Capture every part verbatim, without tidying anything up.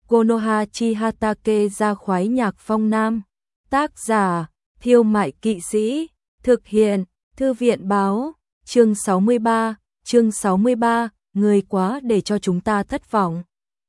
Konoha Chihatake ra khoái nhạc phong nam. Tác giả, Thiêu Mại Kỵ Sĩ. Thực hiện, Thư viện Báo. Chương sáu mươi ba, chương sáu mươi ba, người quá để cho chúng ta thất vọng.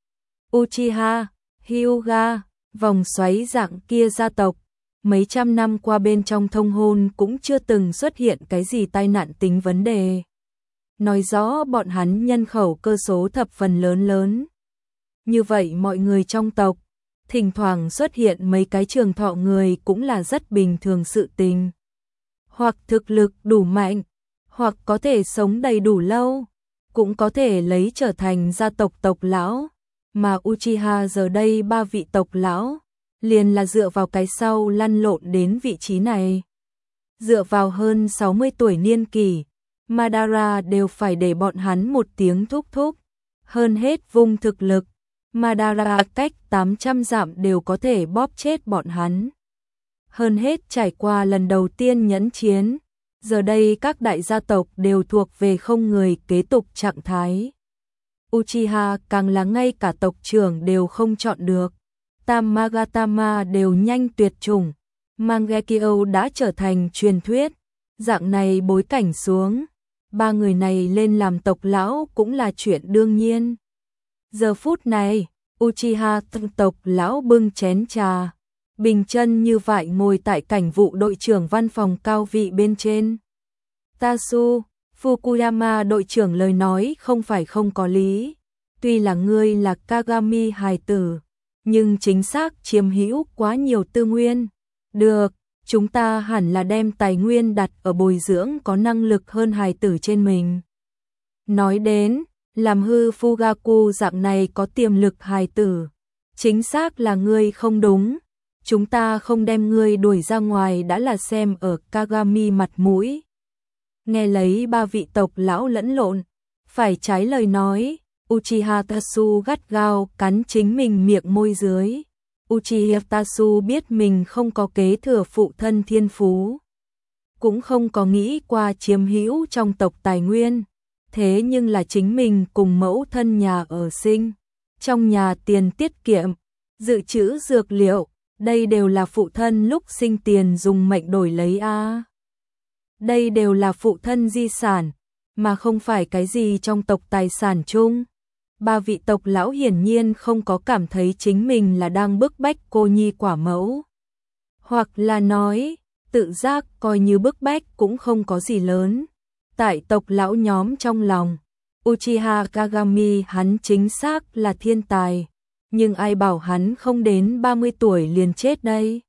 Uchiha, Hyuga, vòng xoáy dạng kia gia tộc. Mấy trăm năm qua bên trong thông hôn cũng chưa từng xuất hiện cái gì tai nạn tính vấn đề. Nói rõ bọn hắn nhân khẩu cơ số thập phần lớn lớn. Như vậy mọi người trong tộc, thỉnh thoảng xuất hiện mấy cái trường thọ người cũng là rất bình thường sự tình. Hoặc thực lực đủ mạnh, hoặc có thể sống đầy đủ lâu, cũng có thể lấy trở thành gia tộc tộc lão. Mà Uchiha giờ đây ba vị tộc lão, liền là dựa vào cái sau lăn lộn đến vị trí này. Dựa vào hơn sáu mươi tuổi niên kỷ, Madara đều phải để bọn hắn một tiếng thúc thúc. Hơn hết vùng thực lực, Madara cách tám trăm dặm đều có thể bóp chết bọn hắn. Hơn hết trải qua lần đầu tiên nhẫn chiến, giờ đây các đại gia tộc đều thuộc về không người kế tục trạng thái. Uchiha càng là ngay cả tộc trưởng đều không chọn được. Tamagatama đều nhanh tuyệt chủng. Mangekyo đã trở thành truyền thuyết. Dạng này bối cảnh xuống, ba người này lên làm tộc lão cũng là chuyện đương nhiên. Giờ phút này, Uchiha tộc lão bưng chén trà, bình chân như vậy ngồi tại cảnh vụ đội trưởng văn phòng cao vị bên trên. Tasu, Fukuyama đội trưởng lời nói không phải không có lý. Tuy là ngươi là Kagami hài tử, nhưng chính xác chiếm hữu quá nhiều tư nguyên. Được, chúng ta hẳn là đem tài nguyên đặt ở bồi dưỡng có năng lực hơn hài tử trên mình. Nói đến, làm hư Fugaku dạng này có tiềm lực hài tử, chính xác là ngươi không đúng. Chúng ta không đem ngươi đuổi ra ngoài đã là xem ở Kagami mặt mũi. Nghe lấy ba vị tộc lão lẫn lộn, phải trái lời nói, Uchiha Tasu gắt gao cắn chính mình miệng môi dưới. Uchiha Tasu biết mình không có kế thừa phụ thân thiên phú, cũng không có nghĩ qua chiếm hữu trong tộc tài nguyên. Thế nhưng là chính mình cùng mẫu thân nhà ở sinh, trong nhà tiền tiết kiệm, dự trữ dược liệu, đây đều là phụ thân lúc sinh tiền dùng mệnh đổi lấy a. Đây đều là phụ thân di sản, mà không phải cái gì trong tộc tài sản chung. Ba vị tộc lão hiển nhiên không có cảm thấy chính mình là đang bức bách cô nhi quả mẫu. Hoặc là nói, tự giác coi như bức bách cũng không có gì lớn. Tại tộc lão nhóm trong lòng, Uchiha Kagami hắn chính xác là thiên tài, nhưng ai bảo hắn không đến ba mươi tuổi liền chết đây.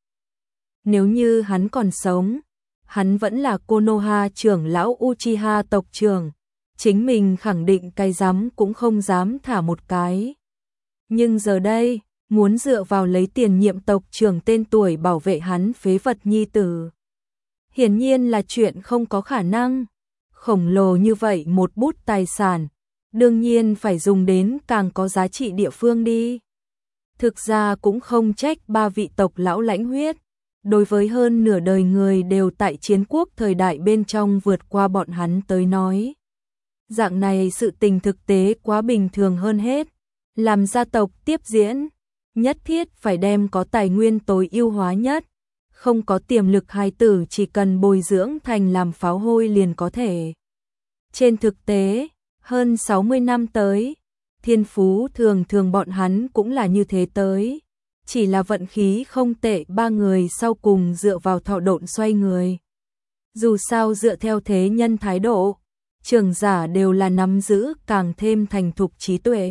Nếu như hắn còn sống, hắn vẫn là Konoha trưởng lão Uchiha tộc trưởng, chính mình khẳng định cái dám cũng không dám thả một cái. Nhưng giờ đây, muốn dựa vào lấy tiền nhiệm tộc trưởng tên tuổi bảo vệ hắn phế vật nhi tử, hiển nhiên là chuyện không có khả năng. Khổng lồ như vậy một bút tài sản, đương nhiên phải dùng đến càng có giá trị địa phương đi. Thực ra cũng không trách ba vị tộc lão lãnh huyết, đối với hơn nửa đời người đều tại chiến quốc thời đại bên trong vượt qua bọn hắn tới nói. Dạng này sự tình thực tế quá bình thường hơn hết, làm gia tộc tiếp diễn, nhất thiết phải đem có tài nguyên tối ưu hóa nhất, không có tiềm lực hài tử chỉ cần bồi dưỡng thành làm pháo hôi liền có thể. Trên thực tế, hơn sáu mươi năm tới, thiên phú thường thường bọn hắn cũng là như thế tới. Chỉ là vận khí không tệ, ba người sau cùng dựa vào thọ độn xoay người. Dù sao dựa theo thế nhân thái độ, trưởng giả đều là nắm giữ càng thêm thành thục trí tuệ.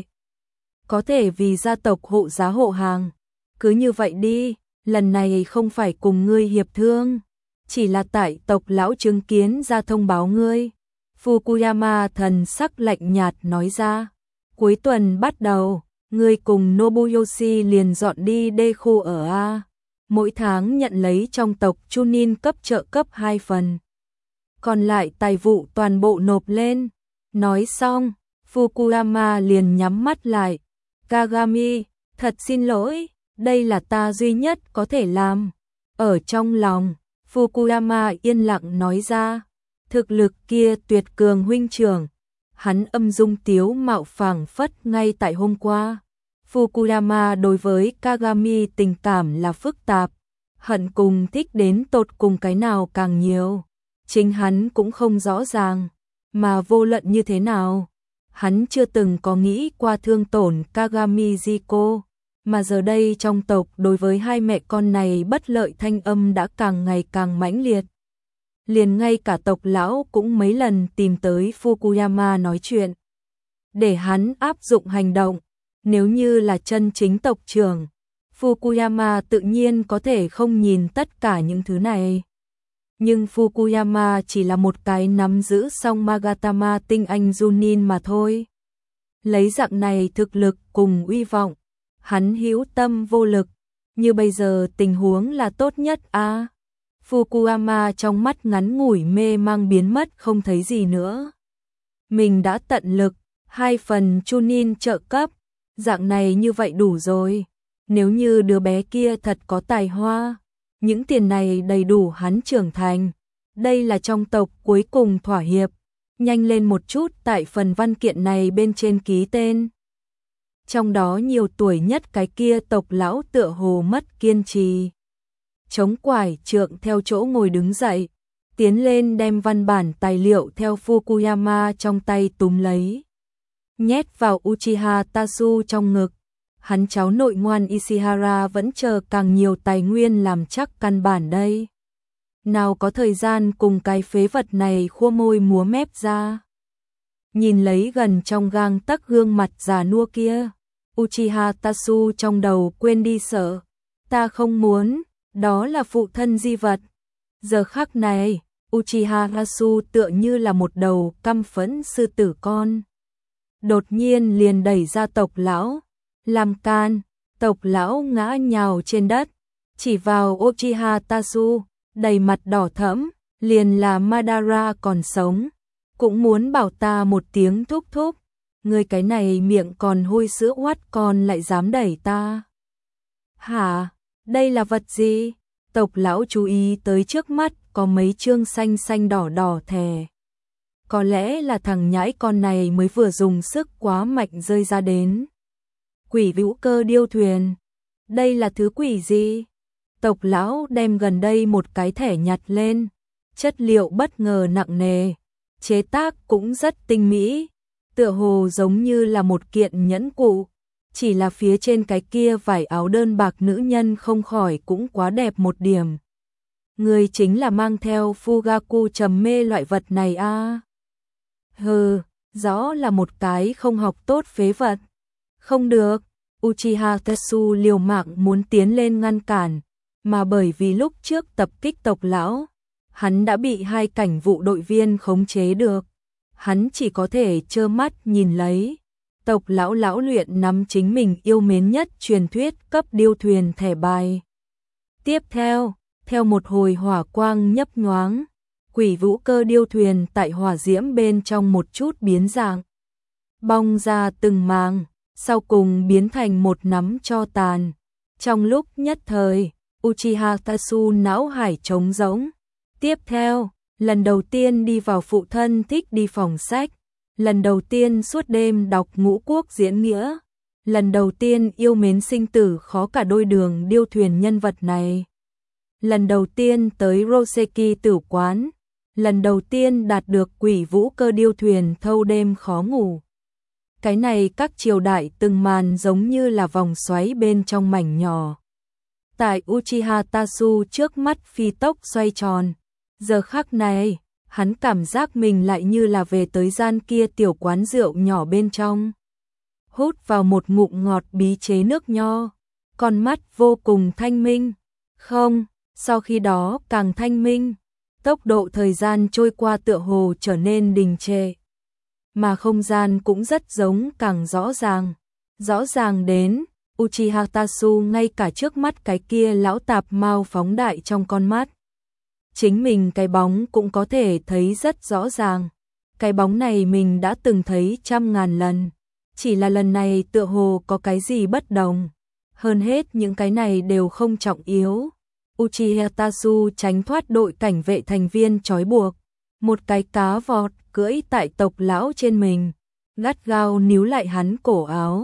Có thể vì gia tộc hộ giá hộ hàng. Cứ như vậy đi, lần này không phải cùng ngươi hiệp thương, chỉ là tại tộc lão chứng kiến ra thông báo ngươi. Fukuyama thần sắc lạnh nhạt nói ra, cuối tuần bắt đầu, ngươi cùng Nobuyoshi liền dọn đi đê khu ở A. Mỗi tháng nhận lấy trong tộc Chunin cấp trợ cấp hai phần. Còn lại tài vụ toàn bộ nộp lên. Nói xong, Fukuyama liền nhắm mắt lại. Kagami, thật xin lỗi, đây là ta duy nhất có thể làm. Ở trong lòng, Fukuyama yên lặng nói ra, thực lực kia tuyệt cường huynh trưởng. Hắn âm dung tiếu mạo phảng phất ngay tại hôm qua. Fukuyama đối với Kagami tình cảm là phức tạp, hận cùng thích đến tột cùng cái nào càng nhiều. Chính hắn cũng không rõ ràng, mà vô luận như thế nào, hắn chưa từng có nghĩ qua thương tổn Kagami Jiko, mà giờ đây trong tộc đối với hai mẹ con này bất lợi thanh âm đã càng ngày càng mãnh liệt. Liền ngay cả tộc lão cũng mấy lần tìm tới Fukuyama nói chuyện, để hắn áp dụng hành động. Nếu như là chân chính tộc trưởng, Fukuyama tự nhiên có thể không nhìn tất cả những thứ này. Nhưng Fukuyama chỉ là một cái nắm giữ song Magatama tinh anh Junin mà thôi. Lấy dạng này thực lực cùng uy vọng, hắn hữu tâm vô lực, như bây giờ tình huống là tốt nhất a. À, Fukuyama trong mắt ngắn ngủi mê mang biến mất không thấy gì nữa. Mình đã tận lực, hai phần Chunin trợ cấp, dạng này như vậy đủ rồi. Nếu như đứa bé kia thật có tài hoa, những tiền này đầy đủ hắn trưởng thành. Đây là trong tộc cuối cùng thỏa hiệp, nhanh lên một chút tại phần văn kiện này bên trên ký tên. Trong đó nhiều tuổi nhất cái kia tộc lão tựa hồ mất kiên trì, chống quải trượng theo chỗ ngồi đứng dậy, tiến lên đem văn bản tài liệu theo Fukuyama trong tay túm lấy, nhét vào Uchiha Tatsu trong ngực. Hắn cháu nội ngoan Ishihara vẫn chờ càng nhiều tài nguyên làm chắc căn bản đây. Nào có thời gian cùng cái phế vật này khua môi múa mép ra. Nhìn lấy gần trong gang tấc gương mặt già nua kia, Uchiha Tatsu trong đầu quên đi sợ. Ta không muốn, đó là phụ thân di vật. Giờ khắc này, Uchiha Tatsu tựa như là một đầu căm phẫn sư tử con. Đột nhiên liền đẩy ra tộc lão, làm can. Tộc lão ngã nhào trên đất, chỉ vào Uchiha Tatsu, đầy mặt đỏ thẫm, liền là Madara còn sống, cũng muốn bảo ta một tiếng thúc thúc. Người cái này miệng còn hôi sữa oát còn lại dám đẩy ta. Hả, đây là vật gì? Tộc lão chú ý tới trước mắt có mấy chương xanh xanh đỏ đỏ thè. Có lẽ là thằng nhãi con này mới vừa dùng sức quá mạnh rơi ra đến. Quỷ vũ cơ điêu thuyền. Đây là thứ quỷ gì? Tộc lão đem gần đây một cái thẻ nhặt lên. Chất liệu bất ngờ nặng nề, chế tác cũng rất tinh mỹ, tựa hồ giống như là một kiện nhẫn cụ. Chỉ là phía trên cái kia vải áo đơn bạc nữ nhân không khỏi cũng quá đẹp một điểm. Người chính là mang theo Fugaku trầm mê loại vật này a. À? Hừ, rõ là một cái không học tốt phế vật. Không được, Uchiha Tatsu liều mạng muốn tiến lên ngăn cản, mà bởi vì lúc trước tập kích tộc lão, hắn đã bị hai cảnh vụ đội viên khống chế được. Hắn chỉ có thể trơ mắt nhìn lấy. Tộc lão lão luyện nắm chính mình yêu mến nhất truyền thuyết cấp điêu thuyền thẻ bài. Tiếp theo, theo một hồi hỏa quang nhấp nhoáng, quỷ vũ cơ điêu thuyền tại hỏa diễm bên trong một chút biến dạng, bong ra từng màng, sau cùng biến thành một nắm tro tàn. Trong lúc nhất thời, Uchiha Tatsu não hải trống rỗng. Tiếp theo, lần đầu tiên đi vào phụ thân thích đi phòng sách, lần đầu tiên suốt đêm đọc ngũ quốc diễn nghĩa, lần đầu tiên yêu mến sinh tử khó cả đôi đường điêu thuyền nhân vật này, lần đầu tiên tới Roseki tử quán, lần đầu tiên đạt được quỷ vũ cơ điêu thuyền thâu đêm khó ngủ. Cái này các triều đại từng màn giống như là vòng xoáy bên trong mảnh nhỏ. Tại Uchiha Tatsu trước mắt phi tốc xoay tròn. Giờ khắc này, hắn cảm giác mình lại như là về tới gian kia tiểu quán rượu nhỏ bên trong. Hút vào một ngụm ngọt bí chế nước nho, con mắt vô cùng thanh minh. Không, sau khi đó càng thanh minh, tốc độ thời gian trôi qua tựa hồ trở nên đình trệ. Mà không gian cũng rất giống càng rõ ràng. Rõ ràng đến, Uchiha Tatsu ngay cả trước mắt cái kia lão tạp mau phóng đại trong con mắt. Chính mình cái bóng cũng có thể thấy rất rõ ràng. Cái bóng này mình đã từng thấy trăm ngàn lần. Chỉ là lần này tựa hồ có cái gì bất đồng. Hơn hết những cái này đều không trọng yếu. Uchiha Tatsu tránh thoát đội cảnh vệ thành viên trói buộc. Một cái cá vọt cưỡi tại tộc lão trên mình, gắt gao níu lại hắn cổ áo.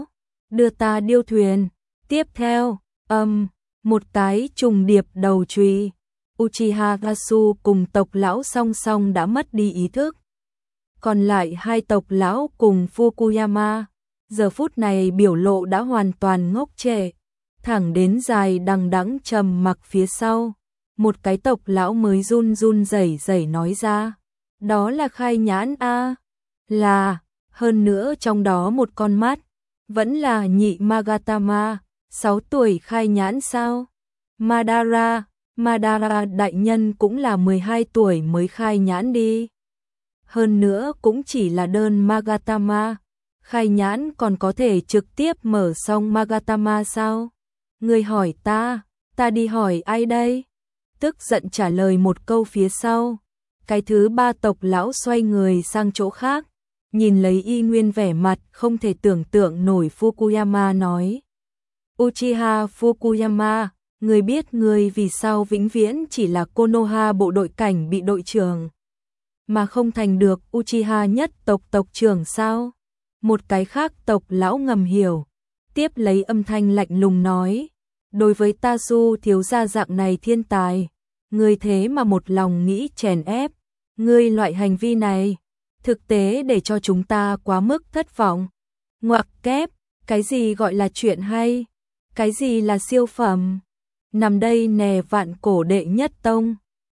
đưa ta điêu thuyền. Tiếp theo, âm, một cái trùng điệp đầu chùy. Uchiha Gasu cùng tộc lão song song đã mất đi ý thức. Còn lại hai tộc lão cùng Fukuyama, giờ phút này biểu lộ đã hoàn toàn ngốc trệ, thẳng đến dài đằng đẵng trầm mặc phía sau. Một cái tộc lão mới run run rẩy rẩy nói ra, đó là khai nhãn a, là, hơn nữa trong đó một con mắt, vẫn là nhị Magatama, sáu tuổi khai nhãn sao? Madara, Madara đại nhân cũng là mười hai tuổi mới khai nhãn đi. Hơn nữa cũng chỉ là đơn Magatama, khai nhãn còn có thể trực tiếp mở xong Magatama sao? Người hỏi ta, ta đi hỏi ai đây? Tức giận trả lời một câu phía sau. Cái thứ ba tộc lão xoay người sang chỗ khác, nhìn lấy y nguyên vẻ mặt không thể tưởng tượng nổi Fukuyama nói. Uchiha Fukuyama, người biết người vì sao vĩnh viễn chỉ là Konoha bộ đội cảnh bị đội trưởng, mà không thành được Uchiha nhất tộc tộc trưởng sao? Một cái khác tộc lão ngầm hiểu, tiếp lấy âm thanh lạnh lùng nói, đối với Tasu thiếu gia dạng này thiên tài, ngươi thế mà một lòng nghĩ chèn ép, ngươi loại hành vi này, thực tế để cho chúng ta quá mức thất vọng. Ngoặc kép, cái gì gọi là chuyện hay? Cái gì là siêu phẩm? Nằm đây nè vạn cổ đệ nhất tông.